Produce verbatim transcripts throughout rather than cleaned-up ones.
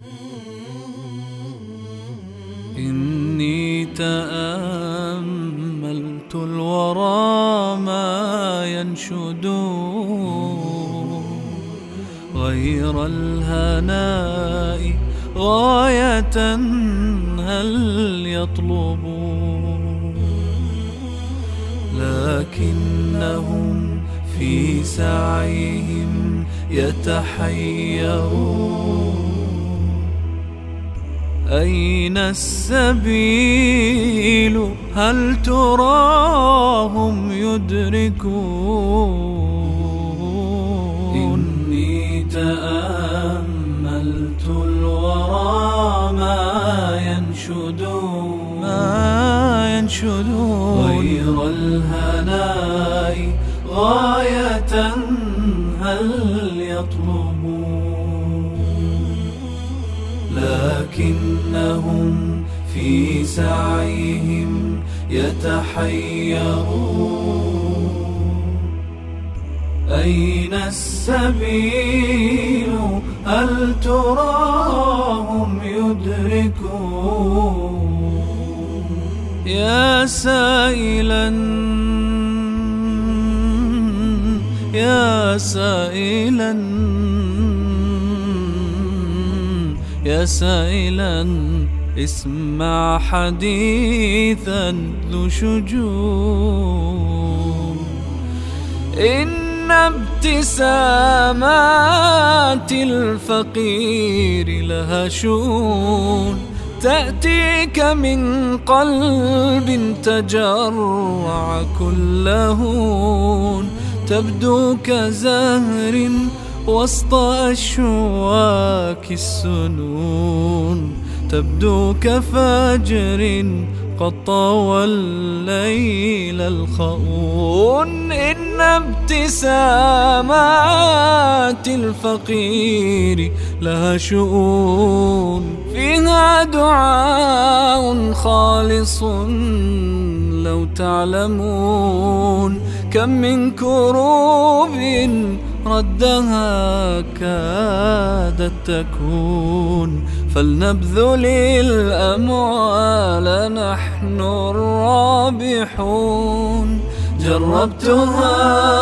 إني تأملت الورى ما ينشد غير الهناء غاية هل يطلب، لكنهم في سعيهم يتحيرون. أين السبيل هل تراهم يدركون؟ إني تأملت الورى ما ينشدون ما ينشدون غير الهناء غاية هل يطلبون، لكنهم في سعيهم يتحيرون. أين السبيل هل تراهم يدركون؟ يا سائلا يا سائلا يا سائلا اسمع حديثا ذو شجون. إن ابتسامات الفقير لها شؤون، تأتيك من قلب تجرع كل هون، تبدو كزهر وسط أشواك السنون، تبدو كفجر قد طوى الليل الخؤون. إن ابتسامات الفقير لها شؤون، فيها دعاء خالص لو تعلمون، كم من كروب ردها كادت تكون. فلنبذل الأموال نحن الرابحون. جربتها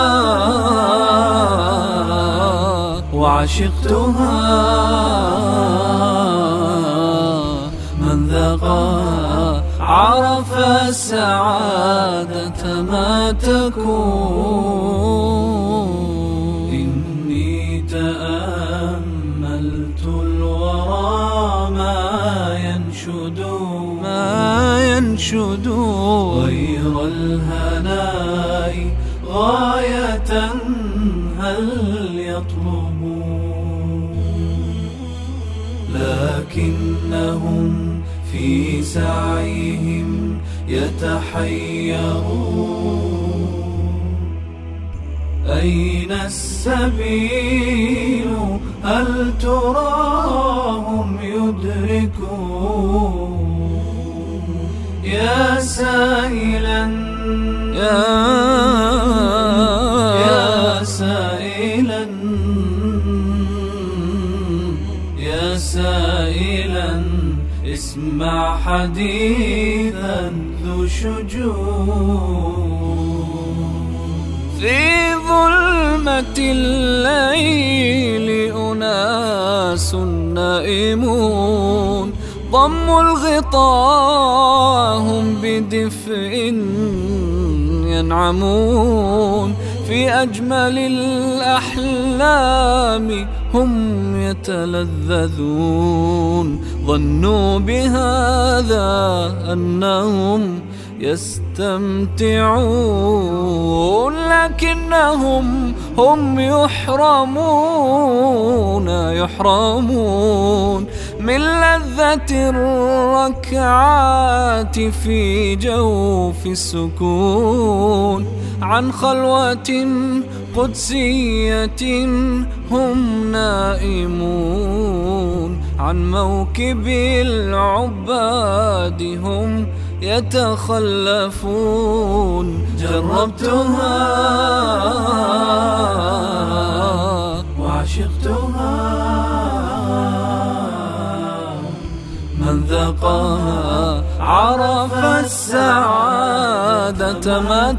وعشقتها، من ذاقها عرف السعادة ما تكون. إني تأملت الورى ما ينشد ما ينشد غير الهناء غاية هل يطلبون، لكنهم في سعيهم يتحيرون. أين السبيل هل تراهم يدركون؟ يا سائلا يا يا سائلا يا سائلا اسمع حديثا ذو شجون. في ظلمة الليل أناس نائمون، ضموا الغطاء هم بدفء ينعمون، في أجمل الأحلام هم يتلذذون. ظنوا بهذا أنهم يستمتعون، لكنهم هم يحرمون يحرمون من لذة الركعات في جوف السكون. عن خلوة قدسية هم نائمون، عن موكب العباد هم يتخلفون. جربتها وعشقتها، ذاقها عرف السعادة ما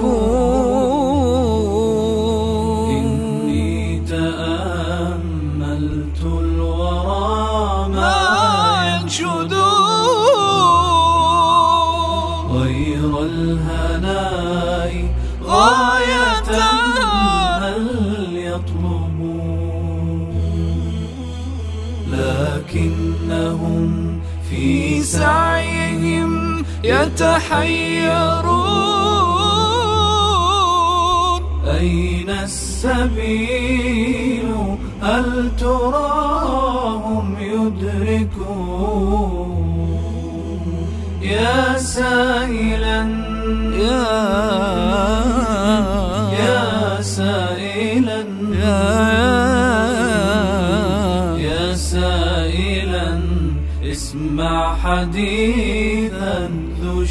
تكون. إني تأملت الورى ما ينشد غير الهناء غاية هل يطلبون، لكنهم في سعيهم يتحيرون. أين السبيل هل تراهم يدركون؟ يا سائلا يا يا سائلا يا سائلا اسمع حديثا ذو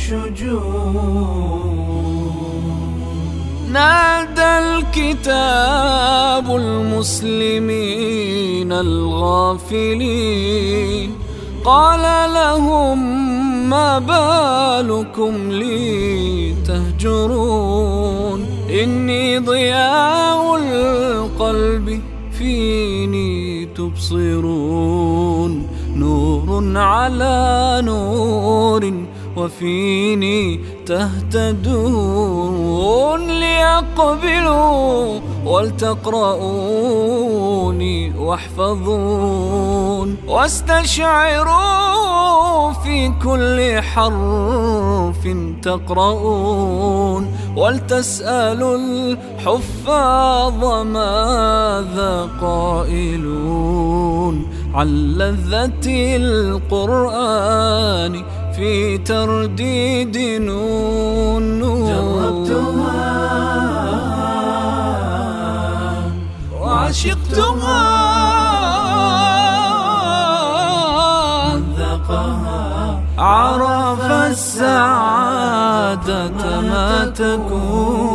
شجون. نادى الكتاب المسلمين الغافلين، قال لهم ما بالكم لي تهجرون؟ إني ضياء القلب فيني تبصرون، نور على نور وفيني تهتدون. ليقبلوا ولتقرؤوني واحفظون، واستشعروا في كل حرف تقرؤون، ولتسألوا الحفاظ ماذا قائلون عن لذة القرآن في ترديد نون. جربتها وعشقتها ذاقها عرف السعادة ما تكون.